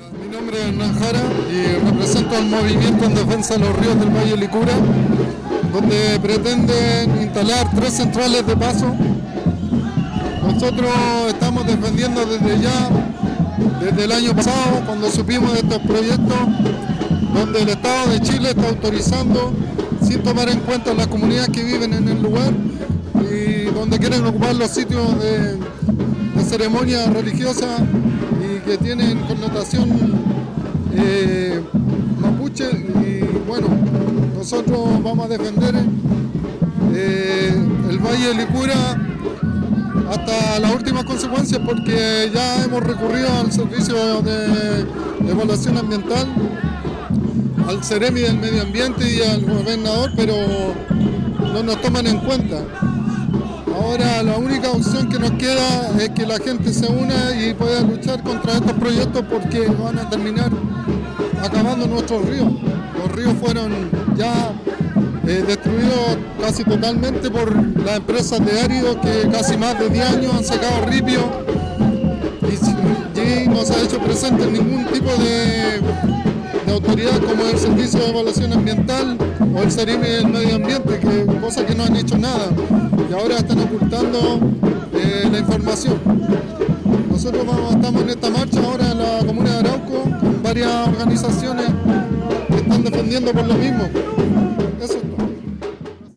Mi nombre es Hernán Jara y represento al movimiento en defensa de los ríos del Valle Licura, donde pretenden instalar 3 centrales de paso. Nosotros estamos defendiendo desde el año pasado, cuando supimos de estos proyectos, donde el Estado de Chile está autorizando sin tomar en cuenta las comunidades que viven en el lugar y donde quieren ocupar los sitios de ceremonias religiosas y que tienen connotación mapuche. Y bueno, nosotros vamos a defender el Valle de Licura hasta las últimas consecuencias, porque ya hemos recurrido al servicio de evaluación ambiental, al Ceremi del Medio Ambiente y al gobernador, pero no nos toman en cuenta. Ahora la única opción que nos queda es que la gente se una y pueda luchar contra estos proyectos, porque van a terminar acabando nuestros ríos. Los ríos fueron ya destruidos casi totalmente por las empresas de áridos que casi más de 10 años han sacado ripio y no se ha hecho presente ningún tipo de autoridad como el Servicio de Evaluación Ambiental o el Ceremi del Medio Ambiente, cosa que no han hecho nada y ahora están ocultando la información. Nosotros estamos en esta marcha ahora en la comuna de Arauco con varias organizaciones que están defendiendo por lo mismo. Eso.